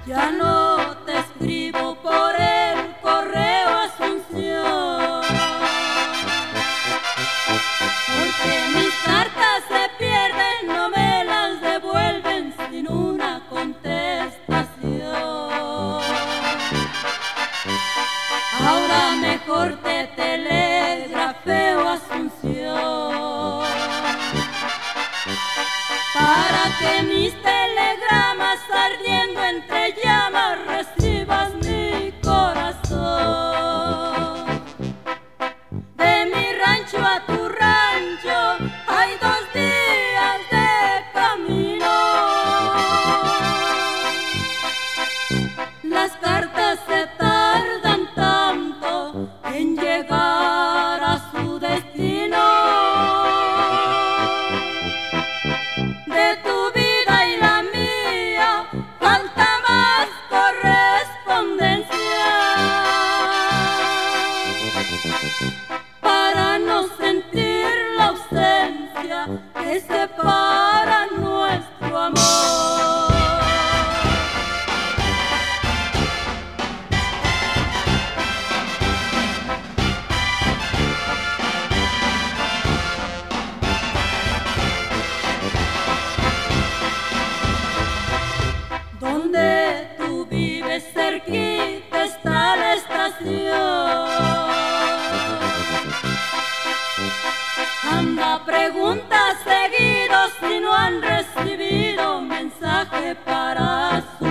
Ya no te escribo por el correo, Asunción, porque mis cartas se pierden, no me las devuelven sin una contestación. Ahora mejor te telegrafeo, Asunción, para que mis telegramas ardiendo entre llamas recibas mi corazón. De mi rancho a tu rancho hay 2 días de camino. Las cartas se tardan tanto en llegar a su destino. De tu vida y la mía falta más correspondencia para no sentir la ausencia que separa nuestro amor. Donde tú vives cerquita está la estación. Anda, pregunta seguido si no han recibido mensaje para su